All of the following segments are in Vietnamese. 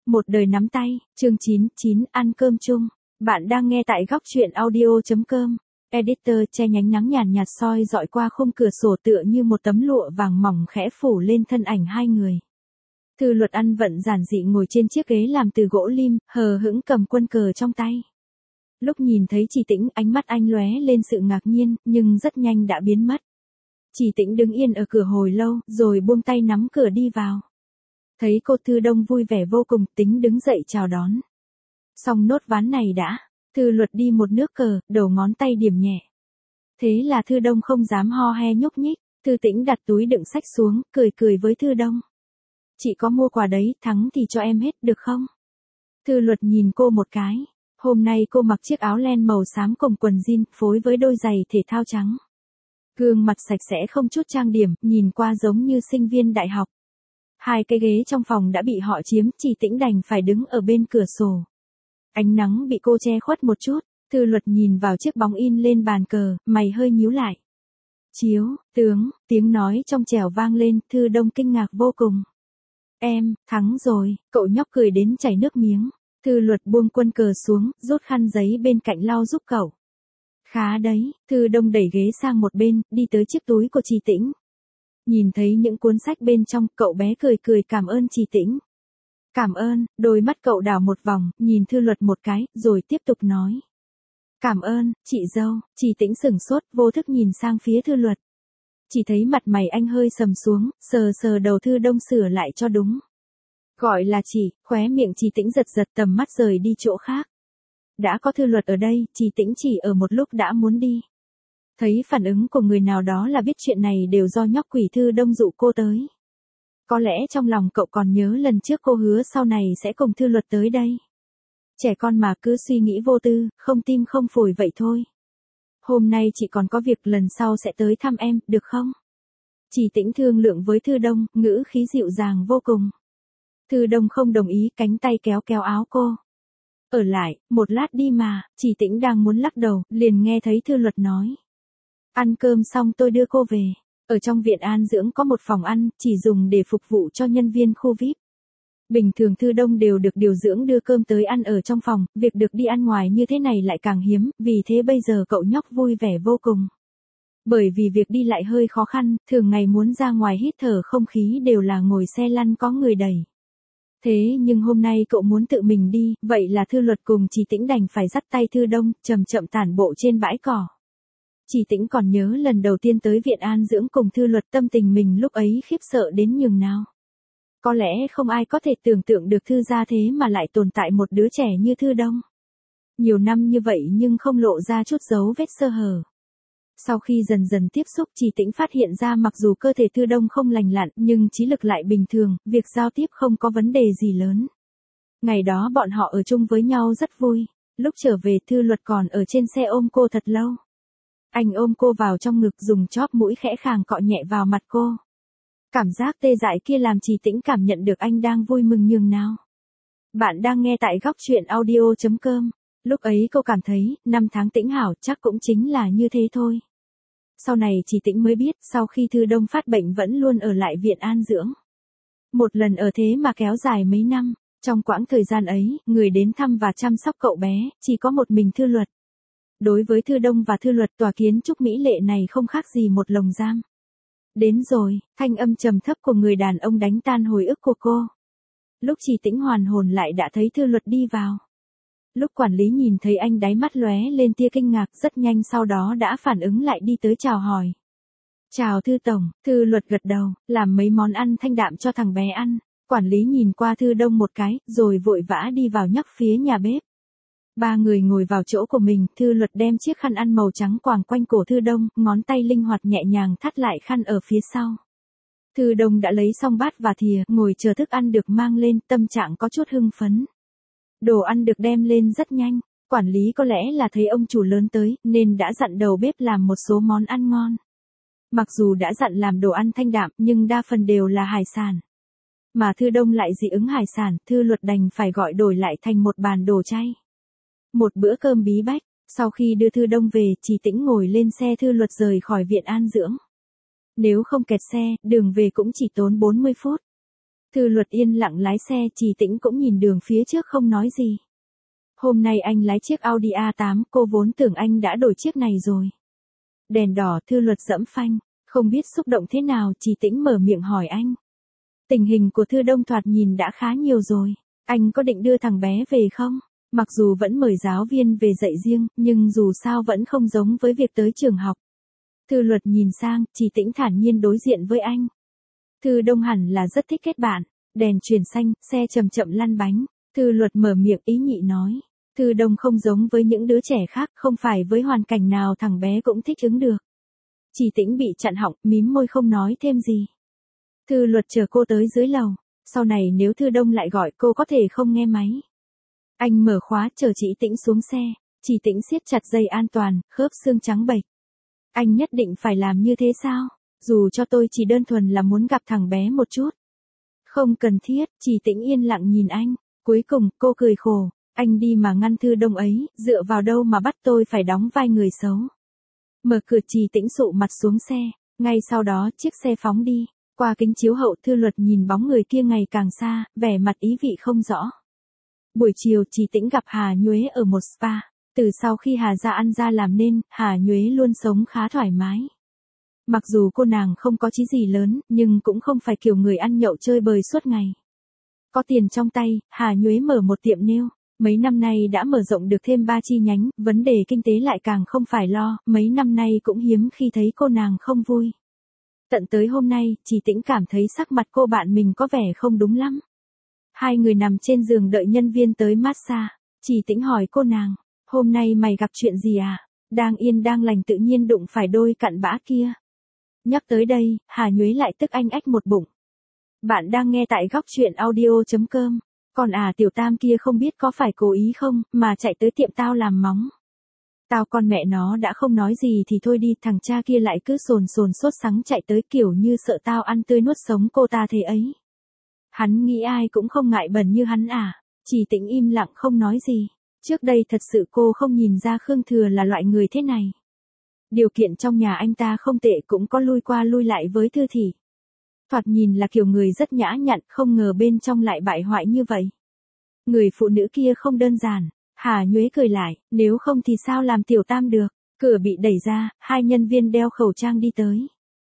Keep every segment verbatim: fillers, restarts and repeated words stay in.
Một đời nắm tay, chương chín, chín, ăn cơm chung. Bạn đang nghe tại góc truyện audio.com. Editor che nhánh nắng nhàn nhạt soi dọi qua khung cửa sổ tựa như một tấm lụa vàng mỏng khẽ phủ lên thân ảnh hai người. Thư Luật ăn vận giản dị ngồi trên chiếc ghế làm từ gỗ lim, hờ hững cầm quân cờ trong tay. Lúc nhìn thấy Chỉ Tĩnh, ánh mắt anh lóe lên sự ngạc nhiên, nhưng rất nhanh đã biến mất. Chỉ Tĩnh đứng yên ở cửa hồi lâu, rồi buông tay nắm cửa đi vào. Thấy cô Thư Đông vui vẻ vô cùng, Tính đứng dậy chào đón. Xong nốt ván này đã, Thư Luật đi một nước cờ, đầu ngón tay điểm nhẹ. Thế là Thư Đông không dám ho he nhúc nhích, Thư Tĩnh đặt túi đựng sách xuống, cười cười với Thư Đông. Chị có mua quà đấy, thắng thì cho em hết, được không? Thư Luật nhìn cô một cái. Hôm nay cô mặc chiếc áo len màu xám cùng quần jean, phối với đôi giày thể thao trắng. Gương mặt sạch sẽ không chút trang điểm, nhìn qua giống như sinh viên đại học. Hai cái ghế trong phòng đã bị họ chiếm, Chỉ Tĩnh đành phải đứng ở bên cửa sổ. Ánh nắng bị cô che khuất một chút, Thư Luật nhìn vào chiếc bóng in lên bàn cờ, mày hơi nhíu lại. Chiếu, tướng, tiếng nói trong trẻo vang lên, Thư Đông kinh ngạc vô cùng. Em, thắng rồi, cậu nhóc cười đến chảy nước miếng. Thư Luật buông quân cờ xuống, rút khăn giấy bên cạnh lau giúp cậu. Khá đấy, Thư Đông đẩy ghế sang một bên, đi tới chiếc túi của Chỉ Tĩnh. Nhìn thấy những cuốn sách bên trong, cậu bé cười cười cảm ơn Chỉ Tĩnh. Cảm ơn, đôi mắt cậu đảo một vòng, nhìn Thư Luật một cái, rồi tiếp tục nói. Cảm ơn, chị dâu. Chỉ Tĩnh sửng sốt, vô thức nhìn sang phía Thư Luật. Chỉ thấy mặt mày anh hơi sầm xuống, sờ sờ đầu Thư Đông sửa lại cho đúng. Gọi là chị, khóe miệng Chỉ Tĩnh giật giật, tầm mắt rời đi chỗ khác. Đã có Thư Luật ở đây, Chỉ Tĩnh chỉ ở một lúc đã muốn đi. Thấy phản ứng của người nào đó là biết chuyện này đều do nhóc quỷ Thư Đông dụ cô tới. Có lẽ trong lòng cậu còn nhớ lần trước cô hứa sau này sẽ cùng Thư Luật tới đây. Trẻ con mà cứ suy nghĩ vô tư, không tim không phổi vậy thôi. Hôm nay chị còn có việc, lần sau sẽ tới thăm em, được không? Chỉ Tĩnh thương lượng với Thư Đông, ngữ khí dịu dàng vô cùng. Thư Đông không đồng ý, cánh tay kéo kéo áo cô. Ở lại, một lát đi mà. Chỉ Tĩnh đang muốn lắc đầu, liền nghe thấy Thư Luật nói. Ăn cơm xong tôi đưa cô về. Ở trong viện an dưỡng có một phòng ăn, chỉ dùng để phục vụ cho nhân viên khu vi ai pi. Bình thường Thư Đông đều được điều dưỡng đưa cơm tới ăn ở trong phòng, việc được đi ăn ngoài như thế này lại càng hiếm, vì thế bây giờ cậu nhóc vui vẻ vô cùng. Bởi vì việc đi lại hơi khó khăn, thường ngày muốn ra ngoài hít thở không khí đều là ngồi xe lăn có người đẩy. Thế nhưng hôm nay cậu muốn tự mình đi, vậy là Thư Luật cùng Chỉ Tĩnh đành phải dắt tay Thư Đông, chậm chậm tản bộ trên bãi cỏ. Chỉ Tĩnh còn nhớ lần đầu tiên tới viện an dưỡng cùng Thư Luật, tâm tình mình lúc ấy khiếp sợ đến nhường nào. Có lẽ không ai có thể tưởng tượng được Thư gia thế mà lại tồn tại một đứa trẻ như Thư Đông. Nhiều năm như vậy nhưng không lộ ra chút dấu vết sơ hở. Sau khi dần dần tiếp xúc, Chỉ Tĩnh phát hiện ra mặc dù cơ thể Thư Đông không lành lặn nhưng trí lực lại bình thường, việc giao tiếp không có vấn đề gì lớn. Ngày đó bọn họ ở chung với nhau rất vui. Lúc trở về Thư Luật còn ở trên xe ôm cô thật lâu. Anh ôm cô vào trong ngực, dùng chóp mũi khẽ khàng cọ nhẹ vào mặt cô. Cảm giác tê dại kia làm Chỉ Tĩnh cảm nhận được anh đang vui mừng nhường nào. Bạn đang nghe tại góc truyện audio.com. Lúc ấy cô cảm thấy, năm tháng Tĩnh hảo chắc cũng chính là như thế thôi. Sau này Chỉ Tĩnh mới biết, sau khi Thư Đông phát bệnh vẫn luôn ở lại viện an dưỡng. Một lần ở thế mà kéo dài mấy năm, trong quãng thời gian ấy, người đến thăm và chăm sóc cậu bé, chỉ có một mình Thư Luật. Đối với Thư Đông và Thư Luật, tòa kiến trúc mỹ lệ này không khác gì một lồng giam. Đến rồi, thanh âm trầm thấp của người đàn ông đánh tan hồi ức của cô. Lúc Chỉ Tĩnh hoàn hồn lại đã thấy Thư Luật đi vào. Lúc quản lý nhìn thấy anh, đáy mắt lóe lên tia kinh ngạc, rất nhanh sau đó đã phản ứng lại đi tới chào hỏi. Chào Thư Tổng. Thư Luật gật đầu, làm mấy món ăn thanh đạm cho thằng bé ăn. Quản lý nhìn qua Thư Đông một cái, rồi vội vã đi vào nhắc phía nhà bếp. Ba người ngồi vào chỗ của mình, Thư Luật đem chiếc khăn ăn màu trắng quàng quanh cổ Thư Đông, ngón tay linh hoạt nhẹ nhàng thắt lại khăn ở phía sau. Thư Đông đã lấy xong bát và thìa, ngồi chờ thức ăn được mang lên, tâm trạng có chút hưng phấn. Đồ ăn được đem lên rất nhanh, quản lý có lẽ là thấy ông chủ lớn tới, nên đã dặn đầu bếp làm một số món ăn ngon. Mặc dù đã dặn làm đồ ăn thanh đạm, nhưng đa phần đều là hải sản. Mà Thư Đông lại dị ứng hải sản, Thư Luật đành phải gọi đổi lại thành một bàn đồ chay. Một bữa cơm bí bách, sau khi đưa Thư Đông về, Chỉ Tĩnh ngồi lên xe Thư Luật rời khỏi viện an dưỡng. Nếu không kẹt xe, đường về cũng chỉ tốn bốn mươi phút. Thư Luật yên lặng lái xe, Trì Tĩnh cũng nhìn đường phía trước không nói gì. Hôm nay anh lái chiếc Audi a tám, cô vốn tưởng anh đã đổi chiếc này rồi. Đèn đỏ, Thư Luật giẫm phanh, không biết xúc động thế nào, Trì Tĩnh mở miệng hỏi anh. Tình hình của Thư Đông thoạt nhìn đã khá nhiều rồi, anh có định đưa thằng bé về không? Mặc dù vẫn mời giáo viên về dạy riêng, nhưng dù sao vẫn không giống với việc tới trường học. Thư Luật nhìn sang, Trì Tĩnh thản nhiên đối diện với anh. Thư Đông hẳn là rất thích kết bạn, đèn chuyển xanh, xe chậm chậm lăn bánh. Thư Luật mở miệng ý nhị nói. Thư Đông không giống với những đứa trẻ khác, không phải với hoàn cảnh nào thằng bé cũng thích ứng được. Trì Tĩnh bị chặn họng, mím môi không nói thêm gì. Thư Luật chờ cô tới dưới lầu, sau này nếu Thư Đông lại gọi cô có thể không nghe máy. Anh mở khóa chờ Trì Tĩnh xuống xe, Trì Tĩnh siết chặt dây an toàn, khớp xương trắng bệch. Anh nhất định phải làm như thế sao? Dù cho tôi chỉ đơn thuần là muốn gặp thằng bé một chút. Không cần thiết, Trì Tĩnh yên lặng nhìn anh, cuối cùng cô cười khổ. Anh đi mà ngăn Thư Đông ấy, dựa vào đâu mà bắt tôi phải đóng vai người xấu. Mở cửa, Trì Tĩnh sụ mặt xuống xe, ngay sau đó chiếc xe phóng đi. Qua kính chiếu hậu, Thư Luật nhìn bóng người kia ngày càng xa, vẻ mặt ý vị không rõ. Buổi chiều, Trì Tĩnh gặp Hà Nhuế ở một spa. Từ sau khi Hà ra ăn ra làm nên, Hà Nhuế luôn sống khá thoải mái. Mặc dù cô nàng không có chí gì lớn, nhưng cũng không phải kiểu người ăn nhậu chơi bời suốt ngày. Có tiền trong tay, Hà Nhuế mở một tiệm nail. Mấy năm nay đã mở rộng được thêm ba chi nhánh, vấn đề kinh tế lại càng không phải lo, mấy năm nay cũng hiếm khi thấy cô nàng không vui. Tận tới hôm nay, Trì Tĩnh cảm thấy sắc mặt cô bạn mình có vẻ không đúng lắm. Hai người nằm trên giường đợi nhân viên tới massage. Trì Tĩnh hỏi cô nàng, hôm nay mày gặp chuyện gì à? Đang yên đang lành tự nhiên đụng phải đôi cặn bã kia. Nhắc tới đây, Hà Nhuế lại tức anh ách một bụng. Bạn đang nghe tại góc truyện audio chấm com. Còn à tiểu tam kia không biết có phải cố ý không, mà chạy tới tiệm tao làm móng. Tao con mẹ nó đã không nói gì thì thôi đi, thằng cha kia lại cứ sồn sồn sốt sắng chạy tới kiểu như sợ tao ăn tươi nuốt sống cô ta thế ấy. Hắn nghĩ ai cũng không ngại bẩn như hắn à? Trì Tĩnh im lặng không nói gì. Trước đây thật sự cô không nhìn ra Khương Thừa là loại người thế này. Điều kiện trong nhà anh ta không tệ, cũng có lui qua lui lại với Thư Thị. Thoạt nhìn là kiểu người rất nhã nhặn, không ngờ bên trong lại bại hoại như vậy. Người phụ nữ kia không đơn giản. Hà Nhuế cười lại, nếu không thì sao làm tiểu tam được. Cửa bị đẩy ra, hai nhân viên đeo khẩu trang đi tới.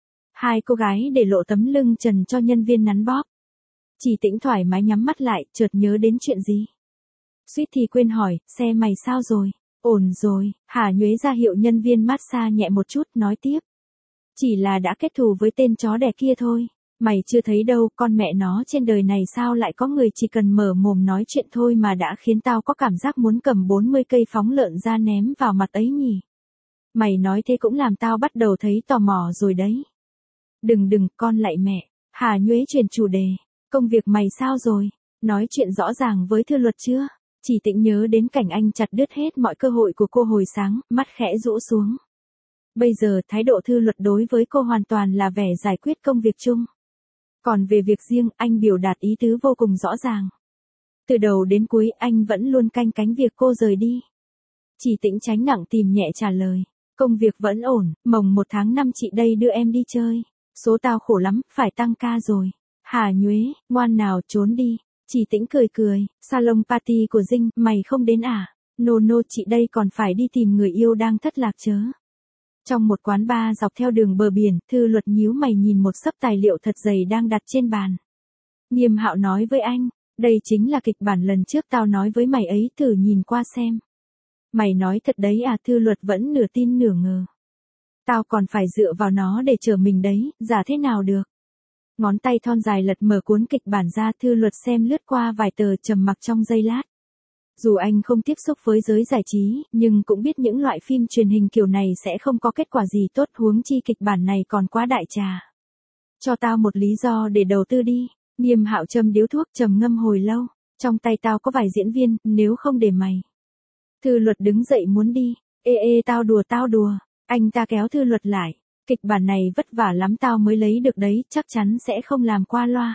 Hai cô gái để lộ tấm lưng trần cho nhân viên nắn bóp. Trì Tĩnh thoải mái nhắm mắt lại, chợt nhớ đến chuyện gì. Suýt thì quên hỏi, xe mày sao rồi? Ổn rồi. Hà Nhuế ra hiệu nhân viên massage nhẹ một chút, nói tiếp. Chỉ là đã kết thù với tên chó đẻ kia thôi. Mày chưa thấy đâu, con mẹ nó trên đời này sao lại có người chỉ cần mở mồm nói chuyện thôi mà đã khiến tao có cảm giác muốn cầm bốn mươi cây phóng lợn ra ném vào mặt ấy nhỉ. Mày nói thế cũng làm tao bắt đầu thấy tò mò rồi đấy. Đừng đừng, con lạy mẹ. Hà Nhuế chuyển chủ đề. Công việc mày sao rồi? Nói chuyện rõ ràng với Thư Luật chưa? Trì Tĩnh nhớ đến cảnh anh chặt đứt hết mọi cơ hội của cô hồi sáng, mắt khẽ rũ xuống. Bây giờ thái độ Thư Luật đối với cô hoàn toàn là vẻ giải quyết công việc chung. Còn về việc riêng, anh biểu đạt ý tứ vô cùng rõ ràng. Từ đầu đến cuối anh vẫn luôn canh cánh việc cô rời đi. Trì Tĩnh tránh nặng tìm nhẹ trả lời. Công việc vẫn ổn, mồng một tháng năm chị đây đưa em đi chơi. Số tao khổ lắm, phải tăng ca rồi. Hà Nhuế, ngoan nào trốn đi. Trì Tĩnh cười cười, salon party của Dinh, mày không đến à? Nô nô chị đây còn phải đi tìm người yêu đang thất lạc chớ. Trong một quán bar dọc theo đường bờ biển, Thư Luật nhíu mày nhìn một xấp tài liệu thật dày đang đặt trên bàn. Nghiêm Hạo nói với anh, đây chính là kịch bản lần trước tao nói với mày ấy, thử nhìn qua xem. Mày nói thật đấy à? Thư Luật vẫn nửa tin nửa ngờ. Tao còn phải dựa vào nó để chờ mình đấy, giả thế nào được. Ngón tay thon dài lật mở cuốn kịch bản ra, Thư Luật xem lướt qua vài tờ trầm mặc trong giây lát. Dù anh không tiếp xúc với giới giải trí, nhưng cũng biết những loại phim truyền hình kiểu này sẽ không có kết quả gì tốt, huống chi kịch bản này còn quá đại trà. Cho tao một lý do để đầu tư đi. Nghiêm Hạo châm điếu thuốc trầm ngâm hồi lâu. Trong tay tao có vài diễn viên, nếu không để mày. Thư Luật đứng dậy muốn đi. Ê ê tao đùa tao đùa. Anh ta kéo Thư Luật lại. Kịch bản này vất vả lắm tao mới lấy được đấy, chắc chắn sẽ không làm qua loa.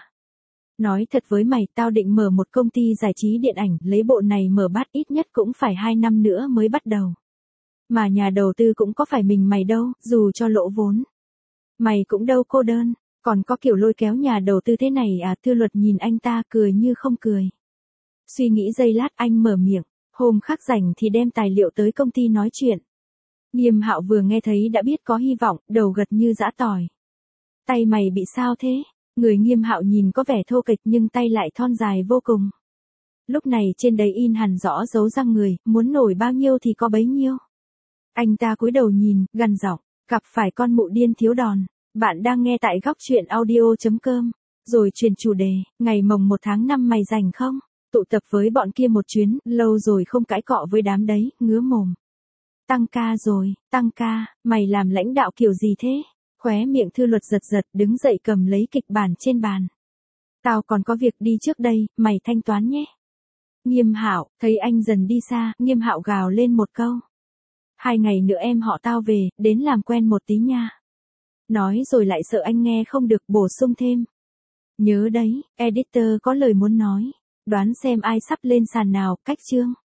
Nói thật với mày, tao định mở một công ty giải trí điện ảnh, lấy bộ này mở bắt ít nhất cũng phải hai năm nữa mới bắt đầu. Mà nhà đầu tư cũng có phải mình mày đâu, dù cho lỗ vốn. Mày cũng đâu cô đơn. Còn có kiểu lôi kéo nhà đầu tư thế này à? Thư Luật nhìn anh ta cười như không cười. Suy nghĩ giây lát anh mở miệng, hôm khác rảnh thì đem tài liệu tới công ty nói chuyện. Nghiêm Hạo vừa nghe thấy đã biết có hy vọng, đầu gật như giã tỏi. Tay mày bị sao thế? Người Nghiêm Hạo nhìn có vẻ thô kệch nhưng tay lại thon dài vô cùng. Lúc này trên đấy in hẳn rõ dấu răng người, muốn nổi bao nhiêu thì có bấy nhiêu. Anh ta cúi đầu nhìn, gằn giọng, gặp phải con mụ điên thiếu đòn. Bạn đang nghe tại góc truyện audio.com. Rồi chuyển chủ đề, ngày mồng một tháng năm mày rảnh không? Tụ tập với bọn kia một chuyến, lâu rồi không cãi cọ với đám đấy, ngứa mồm. Tăng ca rồi, tăng ca, mày làm lãnh đạo kiểu gì thế? Khóe miệng Thư Luật giật giật, đứng dậy cầm lấy kịch bản trên bàn. Tao còn có việc đi trước đây, mày thanh toán nhé. Nghiêm Hạo, thấy anh dần đi xa, Nghiêm Hạo gào lên một câu. Hai ngày nữa em họ tao về, đến làm quen một tí nha. Nói rồi lại sợ anh nghe không được, bổ sung thêm. Nhớ đấy, editor có lời muốn nói. Đoán xem ai sắp lên sàn nào, cách chương.